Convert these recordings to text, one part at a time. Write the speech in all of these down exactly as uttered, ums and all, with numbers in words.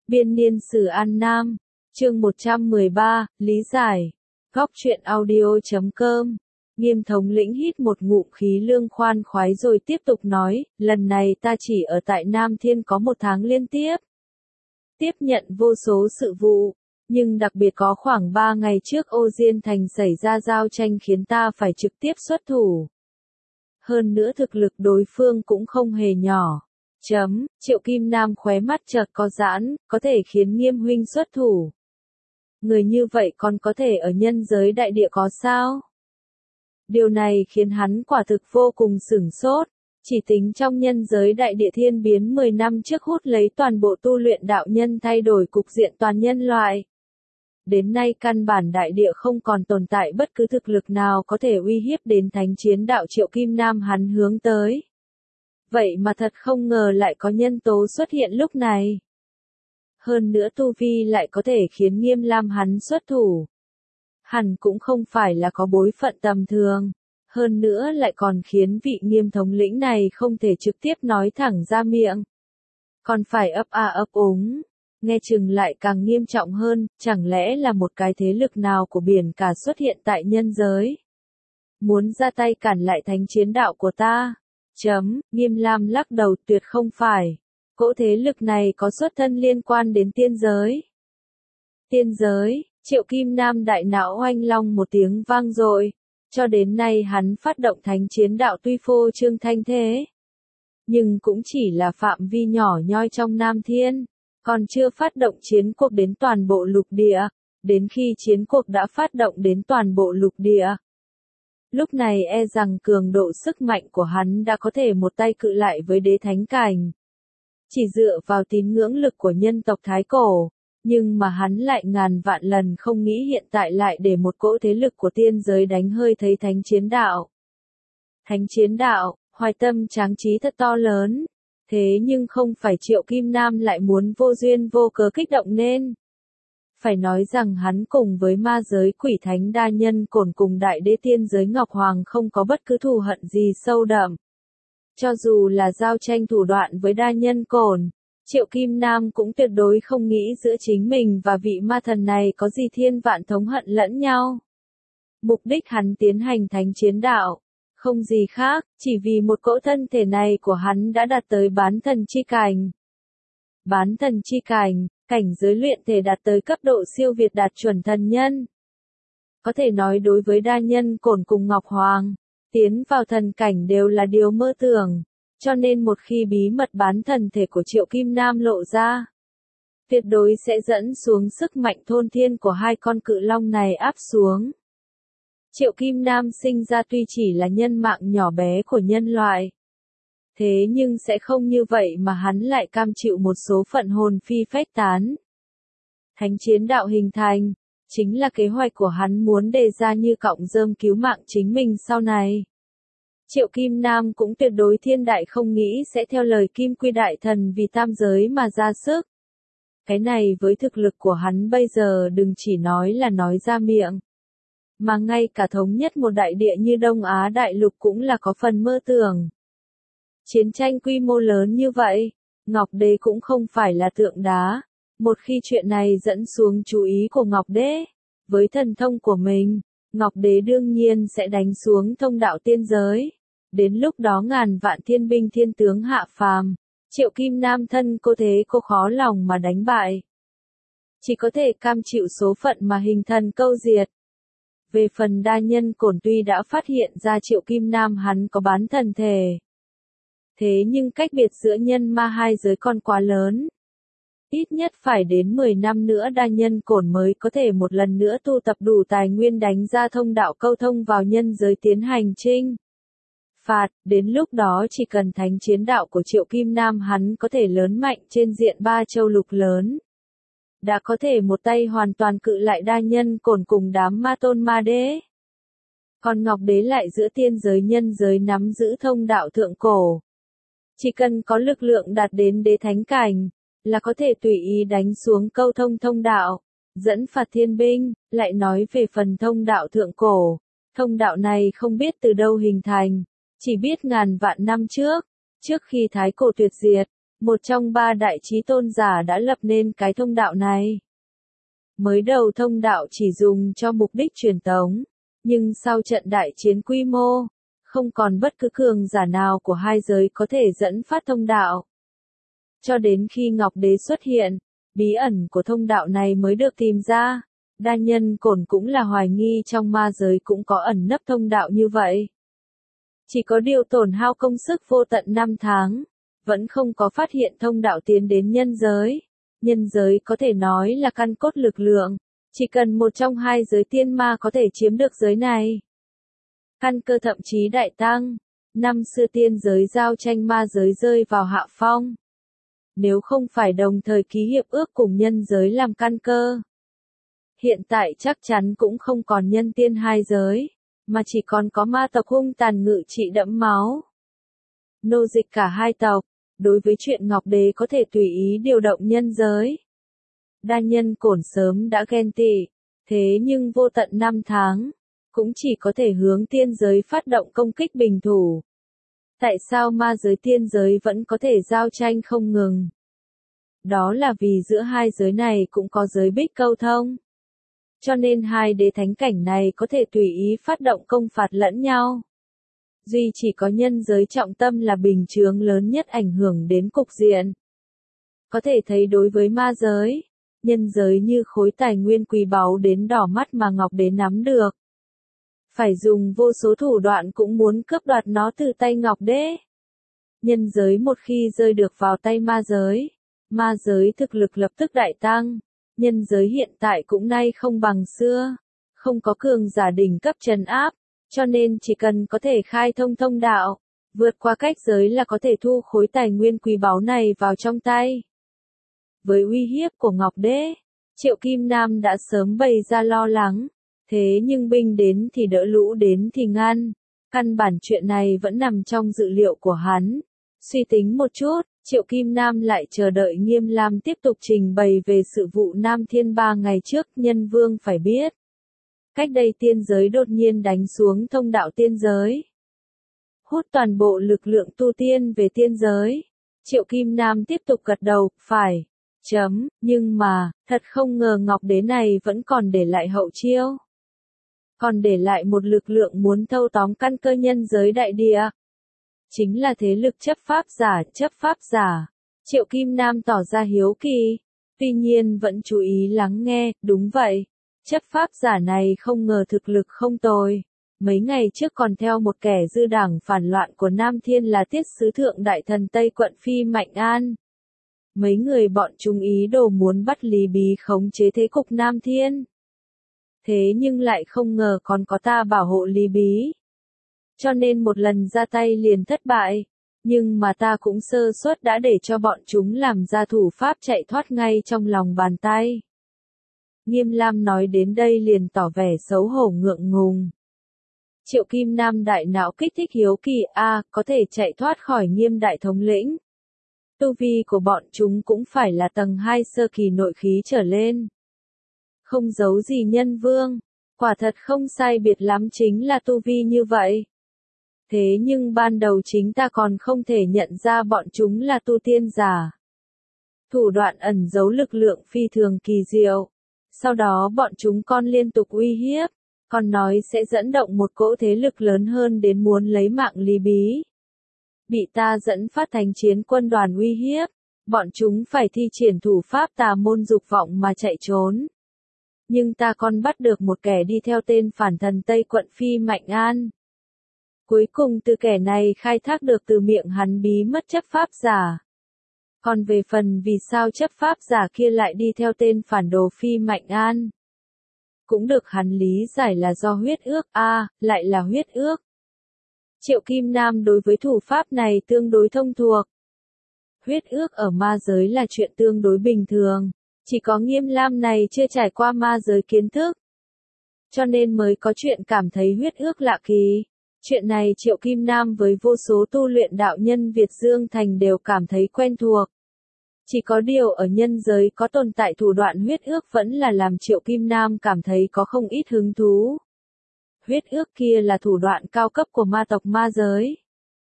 Biên niên sử An Nam, chương một trăm mười ba, lý giải. Góc truyện audio chấm com. Nghiêm thống lĩnh hít một ngụm khí lương khoan khoái rồi tiếp tục nói, lần này ta chỉ ở tại Nam Thiên có một tháng liên tiếp. Tiếp nhận vô số sự vụ, nhưng đặc biệt có khoảng ba ngày trước Ô Diên Thành xảy ra giao tranh khiến ta phải trực tiếp xuất thủ. Hơn nữa thực lực đối phương cũng không hề nhỏ. Chấm, Triệu Kim Nam khóe mắt chợt có giãn, có thể khiến Nghiêm huynh xuất thủ. Người như vậy còn có thể ở nhân giới đại địa có sao? Điều này khiến hắn quả thực vô cùng sửng sốt. Chỉ tính trong nhân giới đại địa thiên biến mười năm trước hút lấy toàn bộ tu luyện đạo nhân thay đổi cục diện toàn nhân loại. Đến nay căn bản đại địa không còn tồn tại bất cứ thực lực nào có thể uy hiếp đến thánh chiến đạo Triệu Kim Nam hắn hướng tới. Vậy mà thật không ngờ lại có nhân tố xuất hiện lúc này. Hơn nữa tu vi lại có thể khiến Nghiêm Lam hắn xuất thủ. Hẳn cũng không phải là có bối phận tầm thường. Hơn nữa lại còn khiến vị Nghiêm thống lĩnh này không thể trực tiếp nói thẳng ra miệng. Còn phải ấp a ấp úng. Nghe chừng lại càng nghiêm trọng hơn, chẳng lẽ là một cái thế lực nào của biển cả xuất hiện tại nhân giới. Muốn ra tay cản lại thánh chiến đạo của ta. Chấm, Nghiêm Lam lắc đầu tuyệt không phải. Cỗ thế lực này có xuất thân liên quan đến tiên giới. Tiên giới, Triệu Kim Nam đại não oanh long một tiếng vang dội. Cho đến nay hắn phát động thánh chiến đạo tuy phô trương thanh thế. Nhưng cũng chỉ là phạm vi nhỏ nhoi trong Nam Thiên. Còn chưa phát động chiến cuộc đến toàn bộ lục địa. Đến khi chiến cuộc đã phát động đến toàn bộ lục địa. Lúc này e rằng cường độ sức mạnh của hắn đã có thể một tay cự lại với đế thánh cảnh. Chỉ dựa vào tín ngưỡng lực của nhân tộc Thái Cổ, nhưng mà hắn lại ngàn vạn lần không nghĩ hiện tại lại để một cỗ thế lực của tiên giới đánh hơi thấy thánh chiến đạo. Thánh chiến đạo, hoài tâm tráng trí thật to lớn, thế nhưng không phải Triệu Kim Nam lại muốn vô duyên vô cớ kích động nên. Phải nói rằng hắn cùng với ma giới quỷ thánh đa nhân cổn cùng đại đế tiên giới Ngọc Hoàng không có bất cứ thù hận gì sâu đậm. Cho dù là giao tranh thủ đoạn với đa nhân cổn, Triệu Kim Nam cũng tuyệt đối không nghĩ giữa chính mình và vị ma thần này có gì thiên vạn thống hận lẫn nhau. Mục đích hắn tiến hành thánh chiến đạo, không gì khác, chỉ vì một cỗ thân thể này của hắn đã đạt tới bán thần chi cảnh. Bán thần chi cảnh, cảnh giới luyện thể đạt tới cấp độ siêu việt đạt chuẩn thần nhân. Có thể nói đối với đa nhân cổn cùng Ngọc Hoàng, tiến vào thần cảnh đều là điều mơ tưởng, cho nên một khi bí mật bán thần thể của Triệu Kim Nam lộ ra, tuyệt đối sẽ dẫn xuống sức mạnh thôn thiên của hai con cự long này áp xuống. Triệu Kim Nam sinh ra tuy chỉ là nhân mạng nhỏ bé của nhân loại. Thế nhưng sẽ không như vậy mà hắn lại cam chịu một số phận hồn phi phách tán. Thánh chiến đạo hình thành, chính là kế hoạch của hắn muốn đề ra như cọng rơm cứu mạng chính mình sau này. Triệu Kim Nam cũng tuyệt đối thiên đại không nghĩ sẽ theo lời Kim Quy Đại Thần vì tam giới mà ra sức. Cái này với thực lực của hắn bây giờ đừng chỉ nói là nói ra miệng. Mà ngay cả thống nhất một đại địa như Đông Á Đại Lục cũng là có phần mơ tưởng. Chiến tranh quy mô lớn như vậy, Ngọc Đế cũng không phải là tượng đá. Một khi chuyện này dẫn xuống chú ý của Ngọc Đế, với thần thông của mình, Ngọc Đế đương nhiên sẽ đánh xuống thông đạo tiên giới. Đến lúc đó ngàn vạn thiên binh thiên tướng hạ phàm, Triệu Kim Nam thân cô thế cô khó lòng mà đánh bại. Chỉ có thể cam chịu số phận mà hình thần câu diệt. Về phần đa nhân cổn tuy đã phát hiện ra Triệu Kim Nam hắn có bán thần thể. Thế nhưng cách biệt giữa nhân ma hai giới còn quá lớn. Ít nhất phải đến mười năm nữa đa nhân cổn mới có thể một lần nữa tu tập đủ tài nguyên đánh ra thông đạo câu thông vào nhân giới tiến hành chinh phạt, đến lúc đó chỉ cần thánh chiến đạo của Triệu Kim Nam hắn có thể lớn mạnh trên diện ba châu lục lớn. Đã có thể một tay hoàn toàn cự lại đa nhân cổn cùng đám ma tôn ma đế. Còn Ngọc Đế lại giữa tiên giới nhân giới nắm giữ thông đạo thượng cổ. Chỉ cần có lực lượng đạt đến đế thánh cảnh, là có thể tùy ý đánh xuống câu thông thông đạo, dẫn phạt thiên binh. Lại nói về phần thông đạo thượng cổ, thông đạo này không biết từ đâu hình thành, chỉ biết ngàn vạn năm trước, trước khi Thái Cổ tuyệt diệt, một trong ba đại chí tôn giả đã lập nên cái thông đạo này. Mới đầu thông đạo chỉ dùng cho mục đích truyền tống, nhưng sau trận đại chiến quy mô, không còn bất cứ cường giả nào của hai giới có thể dẫn phát thông đạo. Cho đến khi Ngọc Đế xuất hiện, bí ẩn của thông đạo này mới được tìm ra. Đa Nhân Cổn cũng là hoài nghi trong ma giới cũng có ẩn nấp thông đạo như vậy. Chỉ có điều tổn hao công sức vô tận năm tháng, vẫn không có phát hiện thông đạo tiến đến nhân giới. Nhân giới có thể nói là căn cốt lực lượng, chỉ cần một trong hai giới tiên ma có thể chiếm được giới này. Căn cơ thậm chí đại tăng, năm xưa tiên giới giao tranh ma giới rơi vào hạ phong. Nếu không phải đồng thời ký hiệp ước cùng nhân giới làm căn cơ, hiện tại chắc chắn cũng không còn nhân tiên hai giới, mà chỉ còn có ma tộc hung tàn ngự trị đẫm máu. Nô dịch cả hai tộc, đối với chuyện Ngọc Đế có thể tùy ý điều động nhân giới. Đa Nhân Cổn sớm đã ghen tị, thế nhưng vô tận năm tháng, cũng chỉ có thể hướng tiên giới phát động công kích bình thủ. Tại sao ma giới tiên giới vẫn có thể giao tranh không ngừng? Đó là vì giữa hai giới này cũng có giới bích câu thông. Cho nên hai đế thánh cảnh này có thể tùy ý phát động công phạt lẫn nhau. Duy chỉ có nhân giới trọng tâm là bình chướng lớn nhất ảnh hưởng đến cục diện. Có thể thấy đối với ma giới, nhân giới như khối tài nguyên quý báu đến đỏ mắt mà Ngọc Đế nắm được. Phải dùng vô số thủ đoạn cũng muốn cướp đoạt nó từ tay Ngọc Đế. Nhân giới một khi rơi được vào tay ma giới, ma giới thực lực lập tức đại tăng. Nhân giới hiện tại cũng nay không bằng xưa, không có cường giả đỉnh cấp trấn áp, cho nên chỉ cần có thể khai thông thông đạo, vượt qua cách giới là có thể thu khối tài nguyên quý báu này vào trong tay. Với uy hiếp của Ngọc Đế, Triệu Kim Nam đã sớm bày ra lo lắng, thế nhưng binh đến thì đỡ lũ đến thì ngăn, căn bản chuyện này vẫn nằm trong dự liệu của hắn. Suy tính một chút, Triệu Kim Nam lại chờ đợi Nghiêm Lam tiếp tục trình bày về sự vụ Nam Thiên ba ngày trước. Nhân vương phải biết, cách đây tiên giới đột nhiên đánh xuống thông đạo tiên giới, hút toàn bộ lực lượng tu tiên về tiên giới. Triệu Kim Nam tiếp tục gật đầu, phải, chấm, nhưng mà, thật không ngờ Ngọc Đế này vẫn còn để lại hậu chiêu. Còn để lại một lực lượng muốn thâu tóm căn cơ nhân giới đại địa. Chính là thế lực chấp pháp giả, chấp pháp giả. Triệu Kim Nam tỏ ra hiếu kỳ, tuy nhiên vẫn chú ý lắng nghe. Đúng vậy, chấp pháp giả này không ngờ thực lực không tồi. Mấy ngày trước còn theo một kẻ dư đảng phản loạn của Nam Thiên là Tiết Sứ Thượng Đại Thần Tây Quận Phi Mạnh An. Mấy người bọn chúng ý đồ muốn bắt Lý Bí khống chế thế cục Nam Thiên. Thế nhưng lại không ngờ còn có ta bảo hộ Lý Bí. Cho nên một lần ra tay liền thất bại, nhưng mà ta cũng sơ suất đã để cho bọn chúng làm ra thủ pháp chạy thoát ngay trong lòng bàn tay. Nghiêm Lam nói đến đây liền tỏ vẻ xấu hổ ngượng ngùng. Triệu Kim Nam đại não kích thích hiếu kỳ, a, à, có thể chạy thoát khỏi Nghiêm đại thống lĩnh. Tu vi của bọn chúng cũng phải là tầng hai sơ kỳ nội khí trở lên. Không giấu gì nhân vương, quả thật không sai biệt lắm chính là tu vi như vậy. Thế nhưng ban đầu chính ta còn không thể nhận ra bọn chúng là tu tiên giả. Thủ đoạn ẩn giấu lực lượng phi thường kỳ diệu. Sau đó bọn chúng còn liên tục uy hiếp, còn nói sẽ dẫn động một cỗ thế lực lớn hơn đến muốn lấy mạng Lý Bí. Bị ta dẫn phát thành chiến quân đoàn uy hiếp, bọn chúng phải thi triển thủ pháp tà môn dục vọng mà chạy trốn. Nhưng ta còn bắt được một kẻ đi theo tên phản thần Tây Quận Phi Mạnh An. Cuối cùng từ kẻ này khai thác được từ miệng hắn bí mất chấp pháp giả. Còn về phần vì sao chấp pháp giả kia lại đi theo tên phản đồ Phi Mạnh An, cũng được hắn lý giải là do huyết ước, a, à, lại là huyết ước. Triệu Kim Nam đối với thủ pháp này tương đối thông thuộc. Huyết ước ở ma giới là chuyện tương đối bình thường, chỉ có Nghiêm Lam này chưa trải qua ma giới kiến thức, cho nên mới có chuyện cảm thấy huyết ước lạ kỳ. Chuyện này Triệu Kim Nam với vô số tu luyện đạo nhân Việt Dương Thành đều cảm thấy quen thuộc. Chỉ có điều ở nhân giới có tồn tại thủ đoạn huyết ước vẫn là làm Triệu Kim Nam cảm thấy có không ít hứng thú. Huyết ước kia là thủ đoạn cao cấp của ma tộc ma giới.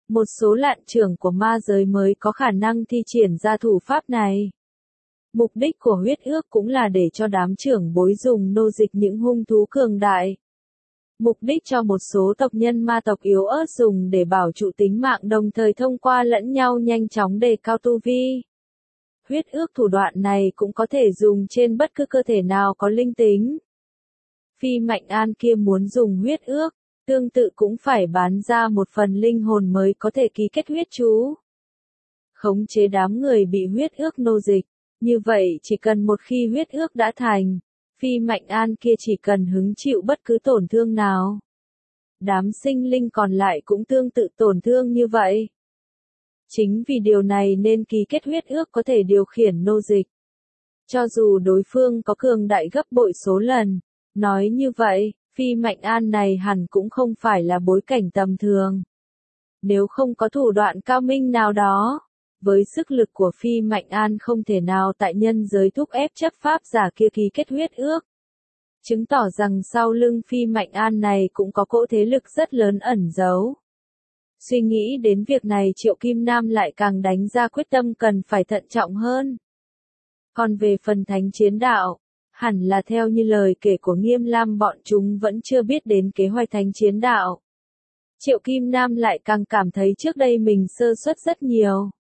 Một số lạn trưởng của ma giới mới có khả năng thi triển ra thủ pháp này. Mục đích của huyết ước cũng là để cho đám trưởng bối dùng nô dịch những hung thú cường đại. Mục đích cho một số tộc nhân ma tộc yếu ớt dùng để bảo trụ tính mạng, đồng thời thông qua lẫn nhau nhanh chóng đề cao tu vi. Huyết ước thủ đoạn này cũng có thể dùng trên bất cứ cơ thể nào có linh tính. Phi Mạnh An kia muốn dùng huyết ước, tương tự cũng phải bán ra một phần linh hồn mới có thể ký kết huyết chú. Khống chế đám người bị huyết ước nô dịch, như vậy chỉ cần một khi huyết ước đã thành, Phi Mạnh An kia chỉ cần hứng chịu bất cứ tổn thương nào. Đám sinh linh còn lại cũng tương tự tổn thương như vậy. Chính vì điều này nên ký kết huyết ước có thể điều khiển nô dịch. Cho dù đối phương có cường đại gấp bội số lần, nói như vậy, Phi Mạnh An này hẳn cũng không phải là bối cảnh tầm thường. Nếu không có thủ đoạn cao minh nào đó, với sức lực của Phi Mạnh An không thể nào tại nhân giới thúc ép chấp pháp giả kia ký kết huyết ước. Chứng tỏ rằng sau lưng Phi Mạnh An này cũng có cỗ thế lực rất lớn ẩn giấu. Suy nghĩ đến việc này, Triệu Kim Nam lại càng đánh ra quyết tâm cần phải thận trọng hơn. Còn về phần thánh chiến đạo, hẳn là theo như lời kể của Nghiêm Lam, bọn chúng vẫn chưa biết đến kế hoạch thánh chiến đạo. Triệu Kim Nam lại càng cảm thấy trước đây mình sơ suất rất nhiều.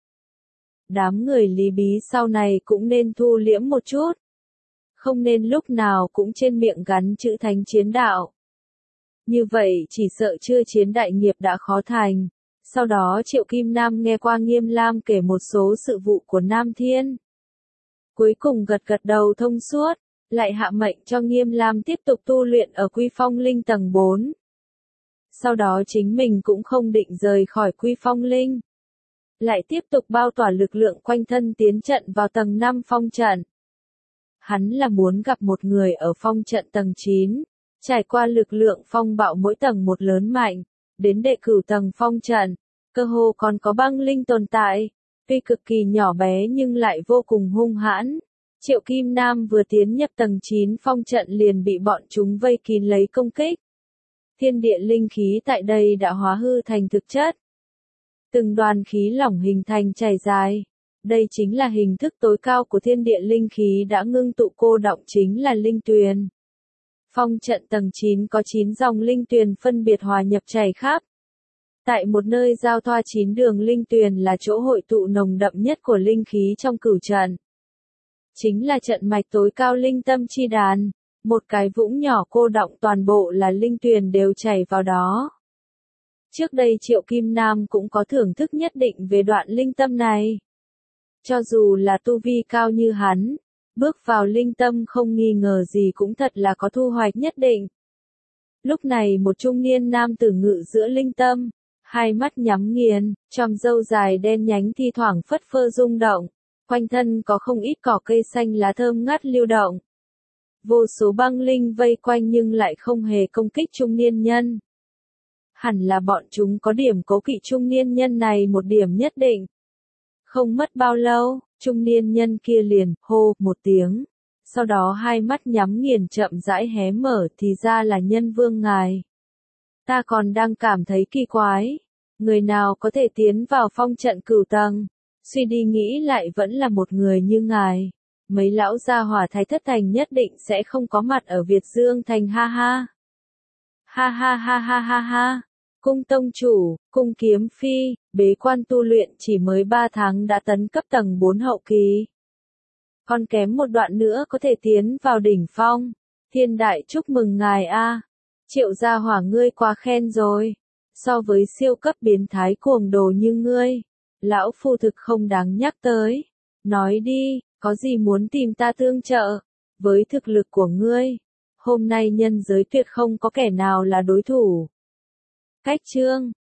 Đám người Lý Bí sau này cũng nên thu liễm một chút. Không nên lúc nào cũng trên miệng gắn chữ thánh chiến đạo. Như vậy chỉ sợ chưa chiến đại nghiệp đã khó thành. Sau đó Triệu Kim Nam nghe qua Nghiêm Lam kể một số sự vụ của Nam Thiên. Cuối cùng gật gật đầu thông suốt, lại hạ mệnh cho Nghiêm Lam tiếp tục tu luyện ở Quy Phong Linh tầng bốn. Sau đó chính mình cũng không định rời khỏi Quy Phong Linh. Lại tiếp tục bao tỏa lực lượng quanh thân tiến trận vào tầng năm phong trận. Hắn là muốn gặp một người ở phong trận tầng chín, trải qua lực lượng phong bạo mỗi tầng một lớn mạnh, đến đệ cửu tầng phong trận, cơ hồ còn có băng linh tồn tại, tuy cực kỳ nhỏ bé nhưng lại vô cùng hung hãn. Triệu Kim Nam vừa tiến nhập tầng chín phong trận liền bị bọn chúng vây kín lấy công kích. Thiên địa linh khí tại đây đã hóa hư thành thực chất. Từng đoàn khí lỏng hình thành chảy dài. Đây chính là hình thức tối cao của thiên địa linh khí đã ngưng tụ cô đọng, chính là linh tuyền. Phong trận tầng chín có chín dòng linh tuyền phân biệt hòa nhập chảy khắp. Tại một nơi giao thoa chín đường linh tuyền là chỗ hội tụ nồng đậm nhất của linh khí trong cửu trận. Chính là trận mạch tối cao linh tâm chi đàn, một cái vũng nhỏ cô đọng toàn bộ là linh tuyền đều chảy vào đó. Trước đây Triệu Kim Nam cũng có thưởng thức nhất định về đoạn linh tâm này. Cho dù là tu vi cao như hắn, bước vào linh tâm không nghi ngờ gì cũng thật là có thu hoạch nhất định. Lúc này một trung niên nam tử ngự giữa linh tâm, hai mắt nhắm nghiền, chòm râu dài đen nhánh thi thoảng phất phơ rung động, quanh thân có không ít cỏ cây xanh lá thơm ngát lưu động. Vô số băng linh vây quanh nhưng lại không hề công kích trung niên nhân. Hẳn là bọn chúng có điểm cố kỵ trung niên nhân này một điểm nhất định. Không mất bao lâu, trung niên nhân kia liền hô một tiếng. Sau đó hai mắt nhắm nghiền chậm rãi hé mở, thì ra là Nhân Vương ngài. Ta còn đang cảm thấy kỳ quái. Người nào có thể tiến vào phong trận cửu tầng? Suy đi nghĩ lại vẫn là một người như ngài. Mấy lão gia hỏa Thái Thất Thành nhất định sẽ không có mặt ở Việt Dương Thành, ha ha. Ha ha ha ha ha ha. Cung tông chủ, cung kiếm phi, bế quan tu luyện chỉ mới ba tháng đã tấn cấp tầng bốn hậu kỳ. Còn kém một đoạn nữa có thể tiến vào đỉnh phong. Thiên đại chúc mừng ngài a. Triệu gia hỏa ngươi quá khen rồi. So với siêu cấp biến thái cuồng đồ như ngươi, lão phu thực không đáng nhắc tới. Nói đi, có gì muốn tìm ta tương trợ? Với thực lực của ngươi, hôm nay nhân giới tuyệt không có kẻ nào là đối thủ. Cách chương